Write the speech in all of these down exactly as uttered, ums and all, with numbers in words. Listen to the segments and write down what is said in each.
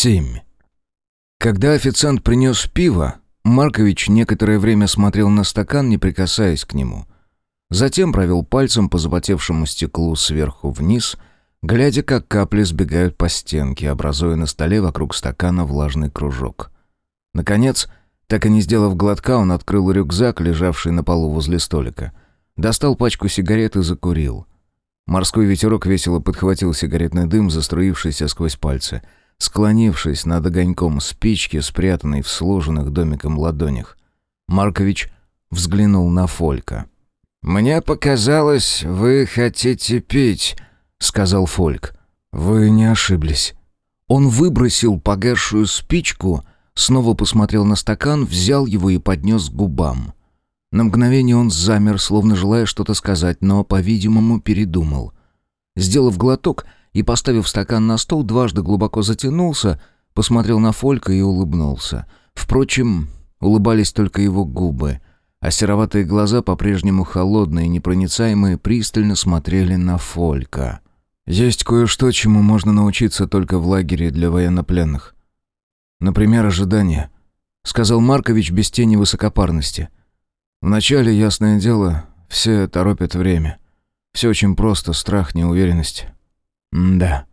семь. Когда официант принес пиво, Маркович некоторое время смотрел на стакан, не прикасаясь к нему. Затем провел пальцем по запотевшему стеклу сверху вниз, глядя, как капли сбегают по стенке, образуя на столе вокруг стакана влажный кружок. Наконец, так и не сделав глотка, он открыл рюкзак, лежавший на полу возле столика, достал пачку сигарет и закурил. Морской ветерок весело подхватил сигаретный дым, заструившийся сквозь пальцы, склонившись над огоньком спички, спрятанной в сложенных домиком ладонях. Маркович взглянул на Фолька. «Мне показалось, вы хотите пить», — сказал Фольк. «Вы не ошиблись». Он выбросил погасшую спичку, снова посмотрел на стакан, взял его и поднес к губам. На мгновение он замер, словно желая что-то сказать, но, по-видимому, передумал. Сделав глоток и поставив стакан на стол, дважды глубоко затянулся, посмотрел на Фолька и улыбнулся. Впрочем, улыбались только его губы, а сероватые глаза, по-прежнему холодные и непроницаемые, пристально смотрели на Фолька. «Есть кое-что, чему можно научиться только в лагере для военнопленных. Например, ожидание», — сказал Маркович без тени высокопарности. «Вначале, ясное дело, все торопят время. Все очень просто, страх, неуверенность. М-да.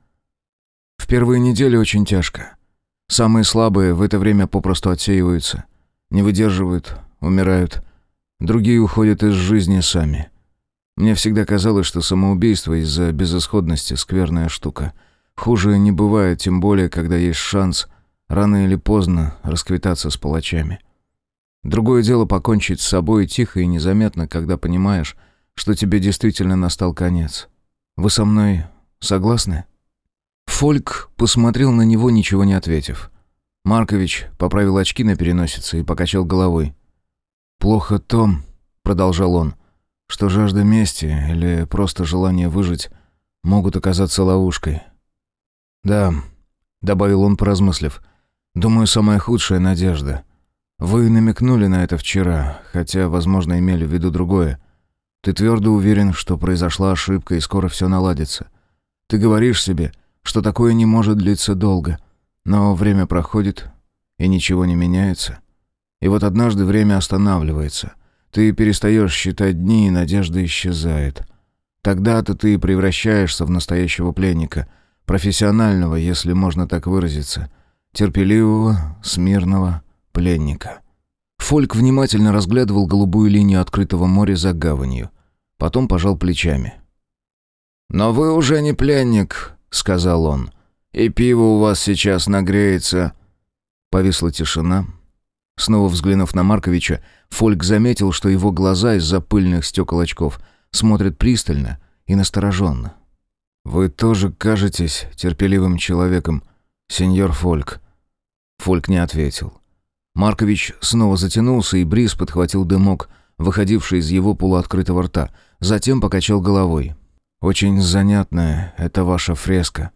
В первые недели очень тяжко. Самые слабые в это время попросту отсеиваются, не выдерживают, умирают. Другие уходят из жизни сами. Мне всегда казалось, что самоубийство из-за безысходности — скверная штука. Хуже не бывает, тем более, когда есть шанс рано или поздно расквитаться с палачами. Другое дело покончить с собой тихо и незаметно, когда понимаешь, что тебе действительно настал конец. Вы со мной согласны?» Фольк посмотрел на него, ничего не ответив. Маркович поправил очки на переносице и покачал головой. «Плохо то, — продолжал он, — что жажда мести или просто желание выжить могут оказаться ловушкой. Да, — добавил он, поразмыслив, — думаю, самая худшая — надежда. Вы намекнули на это вчера, хотя, возможно, имели в виду другое. Ты твердо уверен, что произошла ошибка и скоро все наладится. Ты говоришь себе, что такое не может длиться долго, но время проходит, и ничего не меняется. И вот однажды время останавливается. Ты перестаешь считать дни, и надежда исчезает. Тогда-то ты превращаешься в настоящего пленника, профессионального, если можно так выразиться, терпеливого, смирного пленника». Фольк внимательно разглядывал голубую линию открытого моря за гаванью. Потом пожал плечами. «Но вы уже не пленник», — сказал он. «И пиво у вас сейчас нагреется». Повисла тишина. Снова взглянув на Марковича, Фольк заметил, что его глаза из-за пыльных стекол очков смотрят пристально и настороженно. «Вы тоже кажетесь терпеливым человеком, сеньор Фольк». Фольк не ответил. Маркович снова затянулся, и бриз подхватил дымок, выходивший из его полуоткрытого рта. Затем покачал головой. «Очень занятная эта ваша фреска.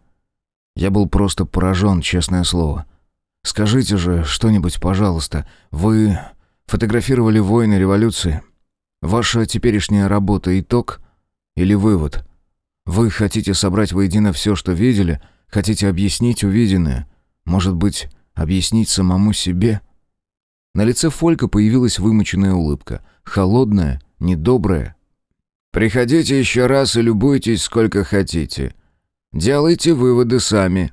Я был просто поражен, честное слово. Скажите же что-нибудь, пожалуйста. Вы фотографировали войны, революции? Ваша теперешняя работа — итог или вывод? Вы хотите собрать воедино все, что видели? Хотите объяснить увиденное? Может быть, объяснить самому себе?» На лице Фолька появилась вымученная улыбка. Холодная, недобрая. «Приходите еще раз и любуйтесь сколько хотите. Делайте выводы сами».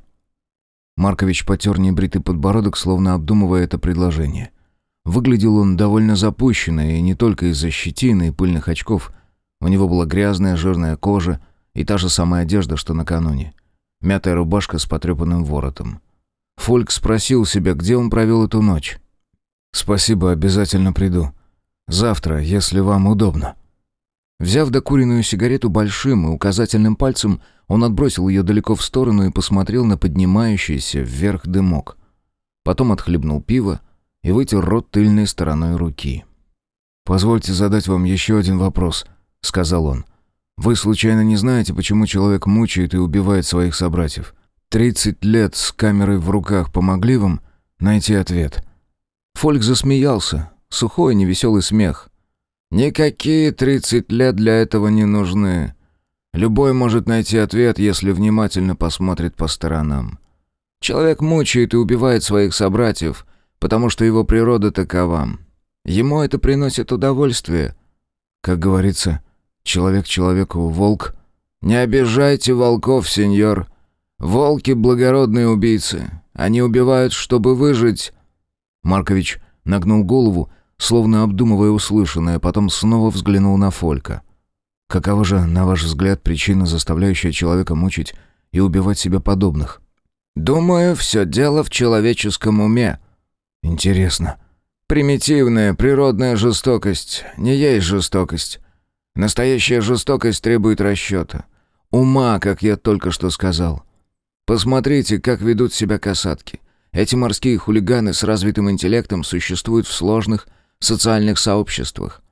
Маркович потер небритый подбородок, словно обдумывая это предложение. Выглядел он довольно запущенно, и не только из-за щетины и пыльных очков. У него была грязная, жирная кожа и та же самая одежда, что накануне. Мятая рубашка с потрепанным воротом. Фольк спросил себя, где он провел эту ночь. «Спасибо, обязательно приду. Завтра, если вам удобно». Взяв докуренную сигарету большим и указательным пальцем, он отбросил ее далеко в сторону и посмотрел на поднимающийся вверх дымок. Потом отхлебнул пиво и вытер рот тыльной стороной руки. «Позвольте задать вам еще один вопрос», — сказал он. «Вы случайно не знаете, почему человек мучает и убивает своих собратьев? Тридцать лет с камерой в руках помогли вам найти ответ?» Фольк засмеялся. Сухой, невеселый смех. «Никакие тридцать лет для этого не нужны. Любой может найти ответ, если внимательно посмотрит по сторонам. Человек мучает и убивает своих собратьев, потому что его природа такова. Ему это приносит удовольствие. Как говорится, человек человеку волк. Не обижайте волков, сеньор. Волки — благородные убийцы. Они убивают, чтобы выжить. Маркович нагнул голову, словно обдумывая услышанное, потом снова взглянул на Фолька. Какова же, на ваш взгляд, причина, заставляющая человека мучить и убивать себе подобных? Думаю, все дело в человеческом уме. Интересно. Примитивная, природная жестокость не есть жестокость. Настоящая жестокость требует расчета. Ума, как я только что сказал. Посмотрите, как ведут себя касатки. Эти морские хулиганы с развитым интеллектом существуют в сложных социальных сообществах.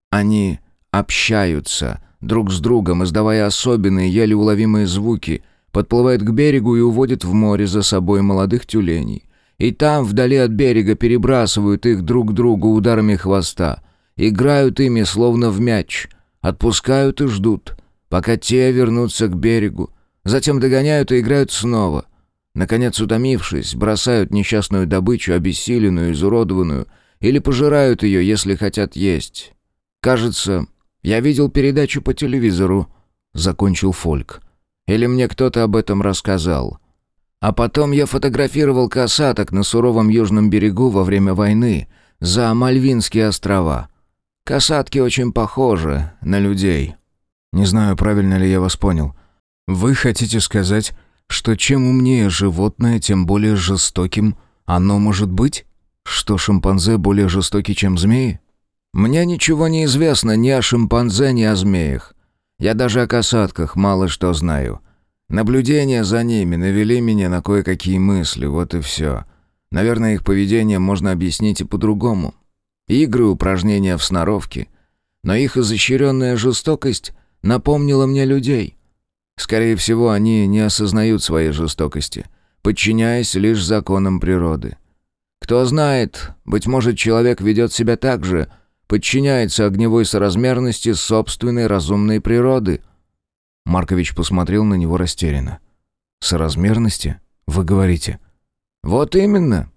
Они общаются друг с другом, издавая особенные, еле уловимые звуки, подплывают к берегу и уводят в море за собой молодых тюленей. И там, вдали от берега, перебрасывают их друг к другу ударами хвоста, играют ими, словно в мяч, отпускают и ждут, пока те вернутся к берегу, затем догоняют и играют снова. Наконец, утомившись, бросают несчастную добычу, обессиленную, изуродованную, или пожирают ее, если хотят есть. Кажется, я видел передачу по телевизору, закончил Фольк. Или мне кто-то об этом рассказал. А потом я фотографировал касаток на суровом южном берегу во время войны за Мальвинские острова. Касатки очень похожи на людей. Не знаю, правильно ли я вас понял. Вы хотите сказать, что чем умнее животное, тем более жестоким оно может быть? Что шимпанзе более жестоки, чем змеи? Мне ничего не известно ни о шимпанзе, ни о змеях. Я даже о касатках мало что знаю. Наблюдения за ними навели меня на кое-какие мысли, вот и все. Наверное, их поведение можно объяснить и по-другому. Игры, упражнения в сноровке. Но их изощренная жестокость напомнила мне людей. Скорее всего, они не осознают своей жестокости, подчиняясь лишь законам природы. Кто знает, быть может, человек ведет себя так же, подчиняется огневой соразмерности собственной разумной природы. Маркович посмотрел на него растерянно. «Соразмерности? Вы говорите?» «Вот именно.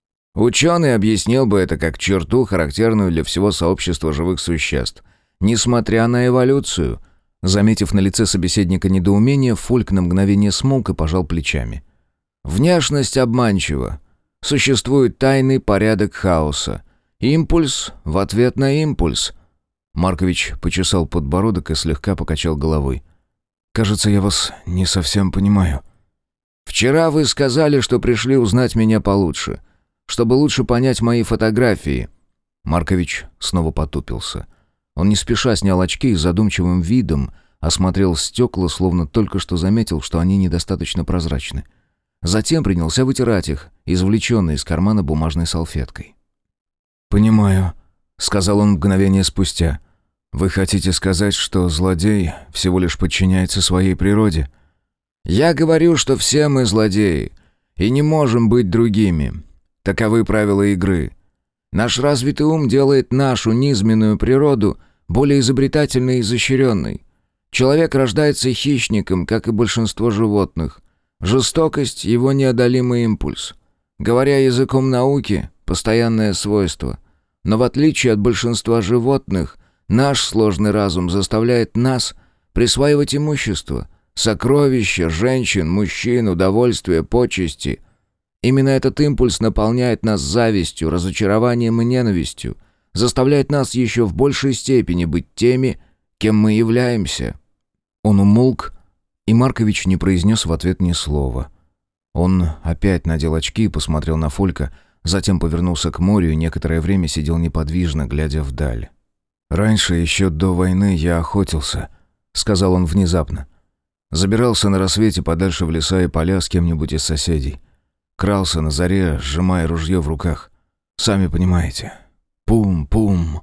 Ученый объяснил бы это как черту, характерную для всего сообщества живых существ, несмотря на эволюцию». Заметив на лице собеседника недоумение, Фольк на мгновение смолк и пожал плечами. «Внешность обманчива. Существует тайный порядок хаоса. Импульс в ответ на импульс». Маркович почесал подбородок и слегка покачал головой. «Кажется, я вас не совсем понимаю». «Вчера вы сказали, что пришли узнать меня получше, чтобы лучше понять мои фотографии». Маркович снова потупился. Он не спеша снял очки и с задумчивым видом осмотрел стекла, словно только что заметил, что они недостаточно прозрачны. Затем принялся вытирать их, извлеченной из кармана бумажной салфеткой. «Понимаю», — сказал он мгновение спустя. «Вы хотите сказать, что злодей всего лишь подчиняется своей природе?» «Я говорю, что все мы злодеи, и не можем быть другими. Таковы правила игры. Наш развитый ум делает нашу низменную природу более изобретательной и изощренной. Человек рождается хищником, как и большинство животных. Жестокость — его неодолимый импульс. Говоря языком науки, постоянное свойство. Но в отличие от большинства животных, наш сложный разум заставляет нас присваивать имущество, сокровища, женщин, мужчин, удовольствия, почести. Именно этот импульс наполняет нас завистью, разочарованием и ненавистью, заставляет нас еще в большей степени быть теми, кем мы являемся». Он умолк, и Маркович не произнес в ответ ни слова. Он опять надел очки и посмотрел на Фолька, затем повернулся к морю и некоторое время сидел неподвижно, глядя вдаль. «Раньше, еще до войны, я охотился», — сказал он внезапно. «Забирался на рассвете подальше в леса и поля с кем-нибудь из соседей. Крался на заре, сжимая ружье в руках. Сами понимаете. Пум-пум».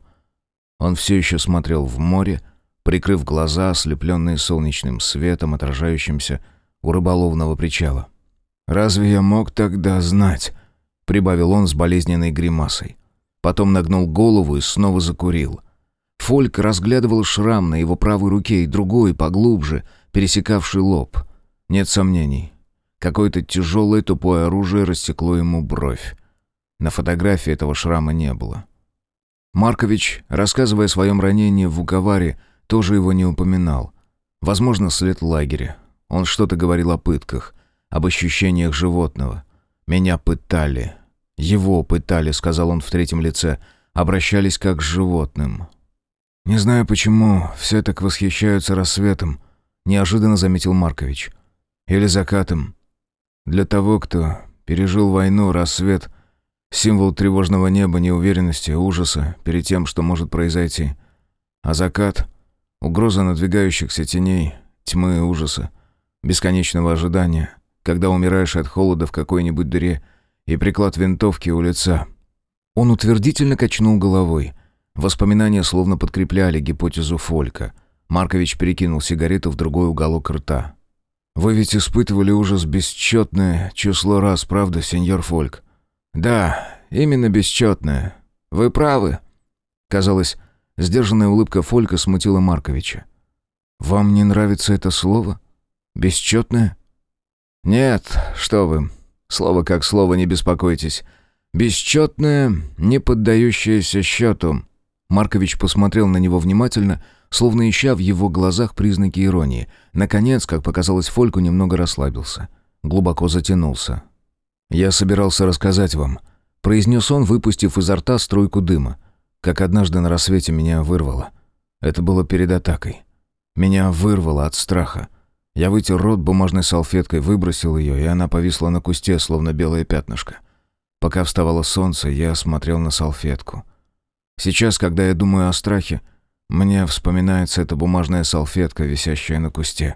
Он все еще смотрел в море, прикрыв глаза, ослепленные солнечным светом, отражающимся у рыболовного причала. «Разве я мог тогда знать?» — прибавил он с болезненной гримасой. Потом нагнул голову и снова закурил. Фольк разглядывал шрам на его правой руке и другой, поглубже, пересекавший лоб. Нет сомнений. Какое-то тяжелое тупое оружие рассекло ему бровь. На фотографии этого шрама не было. Маркович, рассказывая о своем ранении в Вуковаре, тоже его не упоминал. Возможно, след лагеря. Он что-то говорил о пытках, об ощущениях животного. «Меня пытали. Его пытали», — сказал он в третьем лице. «Обращались как с животным». «Не знаю, почему все так восхищаются рассветом», — неожиданно заметил Маркович. «Или закатом. Для того, кто пережил войну, рассвет — символ тревожного неба, неуверенности, ужаса перед тем, что может произойти. А закат — угроза надвигающихся теней, тьмы и ужаса, бесконечного ожидания, когда умираешь от холода в какой-нибудь дыре и приклад винтовки у лица». Он утвердительно качнул головой. Воспоминания словно подкрепляли гипотезу Фолька. Маркович перекинул сигарету в другой уголок рта. «Вы ведь испытывали ужас бесчетное число раз, правда, сеньор Фольк?» «Да, именно бесчетное. Вы правы». Казалось, сдержанная улыбка Фолька смутила Марковича. «Вам не нравится это слово? Бесчетное?» «Нет, что вы. Слово как слово, не беспокойтесь. Бесчетное, не поддающееся счету». Маркович посмотрел на него внимательно, словно ища в его глазах признаки иронии. Наконец, как показалось Фольку, немного расслабился. Глубоко затянулся. «Я собирался рассказать вам», — произнес он, выпустив изо рта струйку дыма, как однажды на рассвете меня вырвало. Это было перед атакой. Меня вырвало от страха. Я вытер рот бумажной салфеткой, выбросил ее, и она повисла на кусте, словно белое пятнышко. Пока вставало солнце, я смотрел на салфетку. Сейчас, когда я думаю о страхе, мне вспоминается эта бумажная салфетка, висящая на кусте.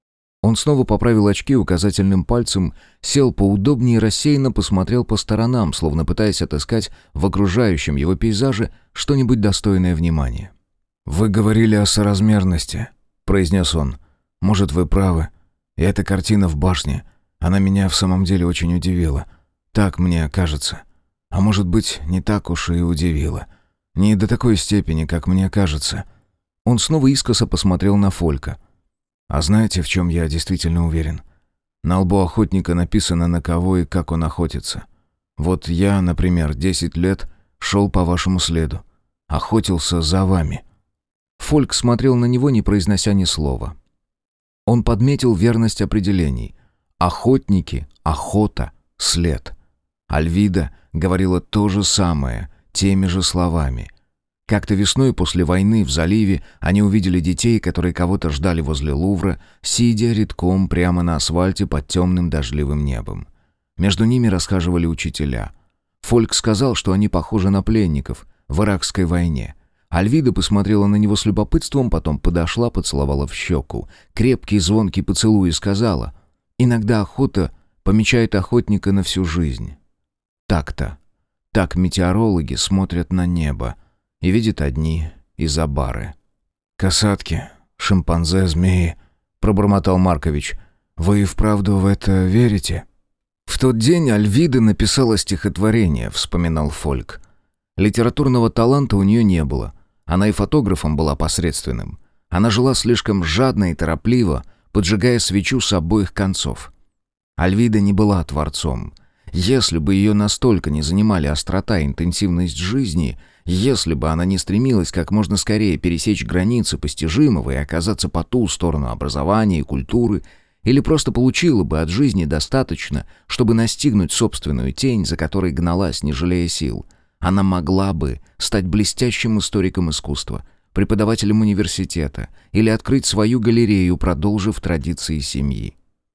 Он снова поправил очки указательным пальцем, сел поудобнее и рассеянно посмотрел по сторонам, словно пытаясь отыскать в окружающем его пейзаже что-нибудь достойное внимания. «Вы говорили о соразмерности», — произнес он. «Может, вы правы. И эта картина в башне, она меня в самом деле очень удивила. Так мне кажется. А может быть, не так уж и удивила. Не до такой степени, как мне кажется». Он снова искоса посмотрел на Фолька. «А знаете, в чем я действительно уверен? На лбу охотника написано, на кого и как он охотится. Вот я, например, десять лет шел по вашему следу. Охотился за вами». Фольк смотрел на него, не произнося ни слова. Он подметил верность определений. Охотники, охота, след. Альвида говорила то же самое, теми же словами. Как-то весной после войны в заливе они увидели детей, которые кого-то ждали возле Лувра, сидя редком прямо на асфальте под темным дождливым небом. Между ними расхаживали учителя. Фольк сказал, что они похожи на пленников в Иракской войне. Альвида посмотрела на него с любопытством, потом подошла, поцеловала в щеку. Крепкий звонкий поцелуй и сказала: «Иногда охота помечает охотника на всю жизнь». Так-то. Так метеорологи смотрят на небо и видят одни изобары. «Касатки, шимпанзе, змеи», — пробормотал Маркович. «Вы и вправду в это верите?» «В тот день Альвида написала стихотворение», — вспоминал Фольк. Литературного таланта у нее не было. Она и фотографом была посредственным. Она жила слишком жадно и торопливо, поджигая свечу с обоих концов. Альвида не была творцом. Если бы ее настолько не занимали острота и интенсивность жизни, если бы она не стремилась как можно скорее пересечь границы постижимого и оказаться по ту сторону образования и культуры, или просто получила бы от жизни достаточно, чтобы настигнуть собственную тень, за которой гналась, не жалея сил, она могла бы стать блестящим историком искусства, преподавателем университета или открыть свою галерею, продолжив традиции семьи.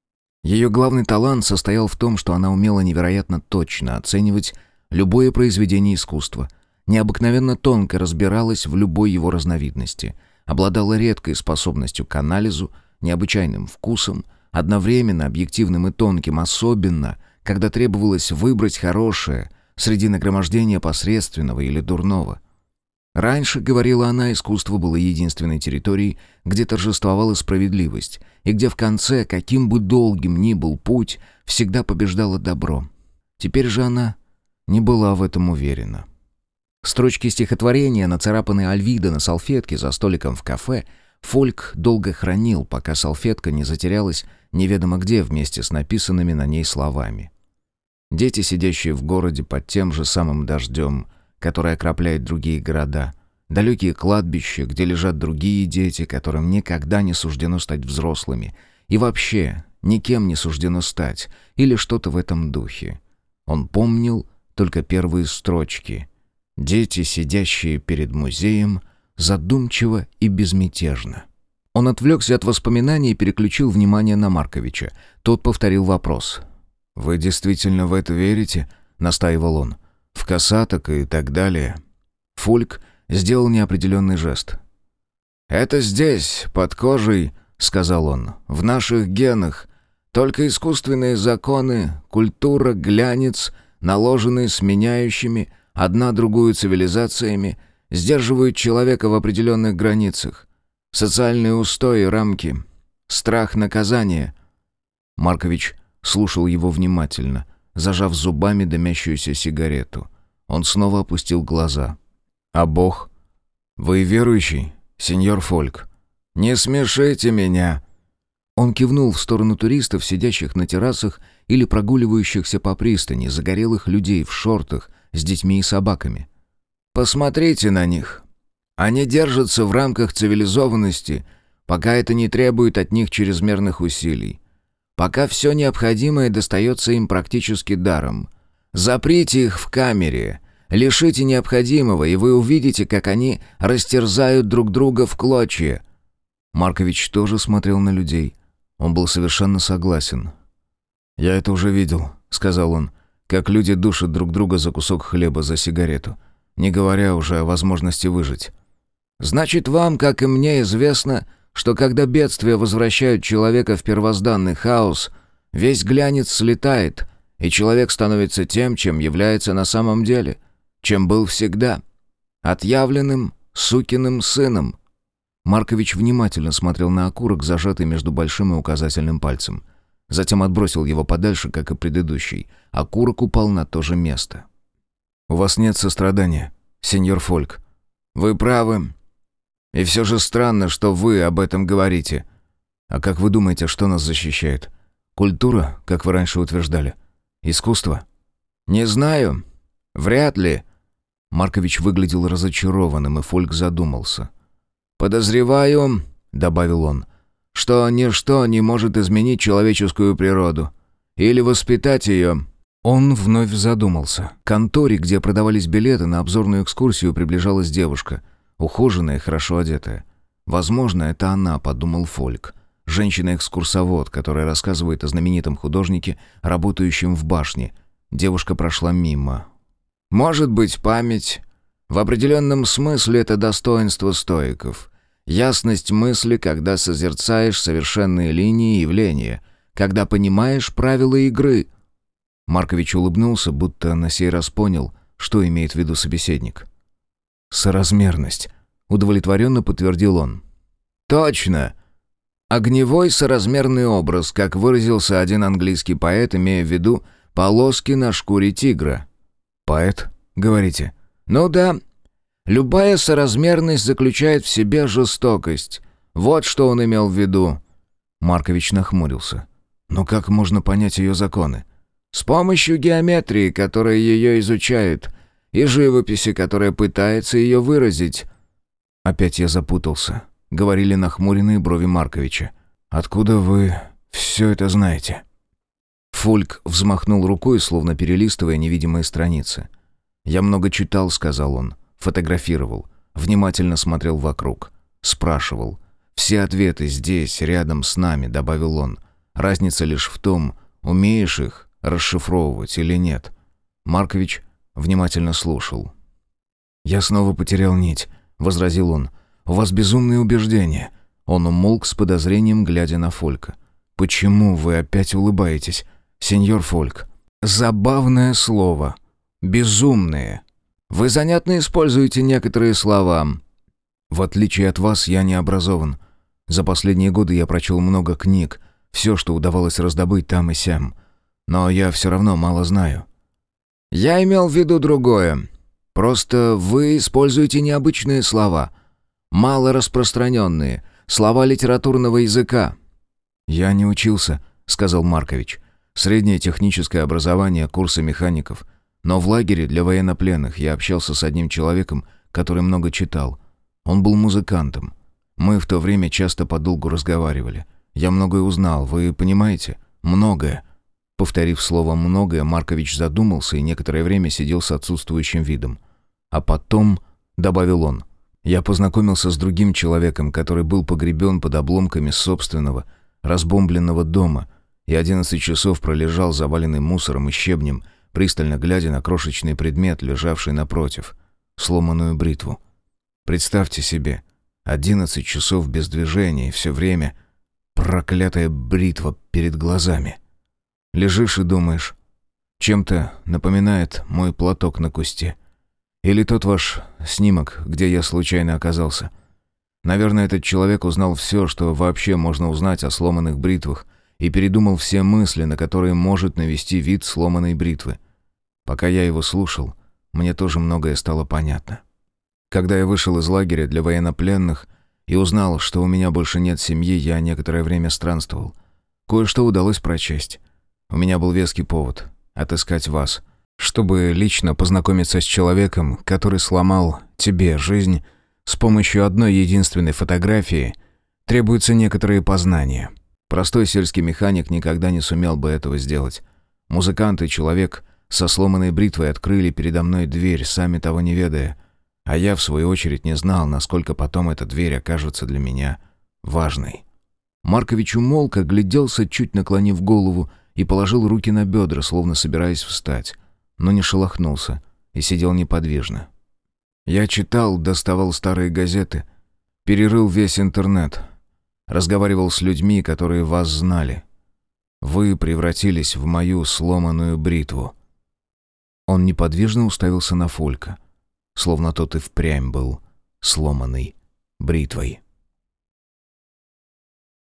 Ее главный талант состоял в том, что она умела невероятно точно оценивать любое произведение искусства, необыкновенно тонко разбиралась в любой его разновидности, обладала редкой способностью к анализу, необычайным вкусом, одновременно объективным и тонким, особенно, когда требовалось выбрать хорошее среди нагромождения посредственного или дурного. Раньше, говорила она, искусство было единственной территорией, где торжествовала справедливость, и где в конце, каким бы долгим ни был путь, всегда побеждало добро. Теперь же она не была в этом уверена. Строчки стихотворения, нацарапанные Альвидо на салфетке за столиком в кафе, Фольк долго хранил, пока салфетка не затерялась неведомо где вместе с написанными на ней словами. Дети, сидящие в городе под тем же самым дождем, который окропляет другие города, далекие кладбища, где лежат другие дети, которым никогда не суждено стать взрослыми, и вообще никем не суждено стать, или что-то в этом духе. Он помнил только первые строчки. Дети, сидящие перед музеем, задумчиво и безмятежно. Он отвлекся от воспоминаний и переключил внимание на Марковича. Тот повторил вопрос. «Вы действительно в это верите?» — настаивал он. «В косаток и так далее». Фольк сделал неопределенный жест. «Это здесь, под кожей», — сказал он, — «в наших генах. Только искусственные законы, культура, глянец, наложенные сменяющими одна другую цивилизациями, сдерживают человека в определенных границах. Социальные устои, рамки, страх наказания». Маркович слушал его внимательно, зажав зубами дымящуюся сигарету. Он снова опустил глаза. «А Бог? Вы верующий, сеньор Фольк?» «Не смешите меня!» Он кивнул в сторону туристов, сидящих на террасах или прогуливающихся по пристани, загорелых людей в шортах с детьми и собаками. «Посмотрите на них. Они держатся в рамках цивилизованности, пока это не требует от них чрезмерных усилий. Пока все необходимое достается им практически даром. Заприте их в камере, лишите необходимого, и вы увидите, как они растерзают друг друга в клочья». Маркович тоже смотрел на людей. Он был совершенно согласен. «Я это уже видел», — сказал он, — «как люди душат друг друга за кусок хлеба, за сигарету, не говоря уже о возможности выжить». «Значит, вам, как и мне, известно, что когда бедствия возвращают человека в первозданный хаос, весь глянец слетает, и человек становится тем, чем является на самом деле, чем был всегда, отъявленным сукиным сыном». Маркович внимательно смотрел на окурок, зажатый между большим и указательным пальцем. Затем отбросил его подальше, как и предыдущий. Окурок упал на то же место. «У вас нет сострадания, сеньор Фольк. Вы правы. И все же странно, что вы об этом говорите. А как вы думаете, что нас защищает? Культура, как вы раньше утверждали? Искусство?» «Не знаю. Вряд ли». Маркович выглядел разочарованным, и Фольк задумался. «Подозреваю, — добавил он, — что ничто не может изменить человеческую природу. Или воспитать ее». Он вновь задумался. К конторе, где продавались билеты на обзорную экскурсию, приближалась девушка, ухоженная и хорошо одетая. «Возможно, это она», — подумал Фольк. Женщина-экскурсовод, которая рассказывает о знаменитом художнике, работающем в башне. Девушка прошла мимо. «Может быть, память. В определенном смысле это достоинство стоиков. Ясность мысли, когда созерцаешь совершенные линии явления, когда понимаешь правила игры». Маркович улыбнулся, будто на сей раз понял, что имеет в виду собеседник. «Соразмерность», — удовлетворенно подтвердил он. «Точно. Огневой соразмерный образ, как выразился один английский поэт, имея в виду полоски на шкуре тигра». «Поэт, говорите?» «Ну да. Любая соразмерность заключает в себе жестокость. Вот что он имел в виду». Маркович нахмурился. «Но как можно понять ее законы?» «С помощью геометрии, которая ее изучает, и живописи, которая пытается ее выразить». «Опять я запутался», — говорили нахмуренные брови Марковича. «Откуда вы все это знаете?» Фольк взмахнул рукой, словно перелистывая невидимые страницы. «Я много читал», — сказал он, фотографировал, внимательно смотрел вокруг, спрашивал. «Все ответы здесь, рядом с нами», — добавил он. «Разница лишь в том, умеешь их расшифровывать или нет». Маркович внимательно слушал. «Я снова потерял нить», — возразил он. «У вас безумные убеждения». Он умолк с подозрением, глядя на Фолька. «Почему вы опять улыбаетесь, сеньор Фольк?» «Забавное слово. Безумные. Вы занятно используете некоторые слова». «В отличие от вас, я не образован. За последние годы я прочел много книг, все, что удавалось раздобыть там и сям. Но я все равно мало знаю». «Я имел в виду другое. Просто вы используете необычные слова, мало распространенные, Слова литературного языка». «Я не учился», — сказал Маркович. «Среднее техническое образование, курсы механиков. Но в лагере для военнопленных я общался с одним человеком, который много читал. Он был музыкантом. Мы в то время часто подолгу разговаривали. Я многое узнал, вы понимаете? Многое». Повторив слово «многое», Маркович задумался и некоторое время сидел с отсутствующим видом. «А потом», — добавил он, — «я познакомился с другим человеком, который был погребен под обломками собственного, разбомбленного дома, и одиннадцать часов пролежал заваленный мусором и щебнем, пристально глядя на крошечный предмет, лежавший напротив, сломанную бритву. Представьте себе, одиннадцать часов без движения и все время проклятая бритва перед глазами. Лежишь и думаешь, чем-то напоминает мой платок на кусте. Или тот ваш снимок, где я случайно оказался. Наверное, этот человек узнал все, что вообще можно узнать о сломанных бритвах, и передумал все мысли, на которые может навести вид сломанной бритвы. Пока я его слушал, мне тоже многое стало понятно. Когда я вышел из лагеря для военнопленных и узнал, что у меня больше нет семьи, я некоторое время странствовал. Кое-что удалось прочесть. У меня был веский повод — отыскать вас, чтобы лично познакомиться с человеком, который сломал тебе жизнь с помощью одной единственной фотографии. Требуются некоторые познания. Простой сельский механик никогда не сумел бы этого сделать. Музыкант и человек со сломанной бритвой открыли передо мной дверь, сами того не ведая, а я, в свою очередь, не знал, насколько потом эта дверь окажется для меня важной. Маркович умолк, огляделся, чуть наклонив голову, и положил руки на бедра, словно собираясь встать, но не шелохнулся и сидел неподвижно. Я читал, доставал старые газеты, перерыл весь интернет, разговаривал с людьми, которые вас знали. Вы превратились в мою сломанную бритву. Он неподвижно уставился на Фолька, словно тот и впрямь был сломанной бритвой.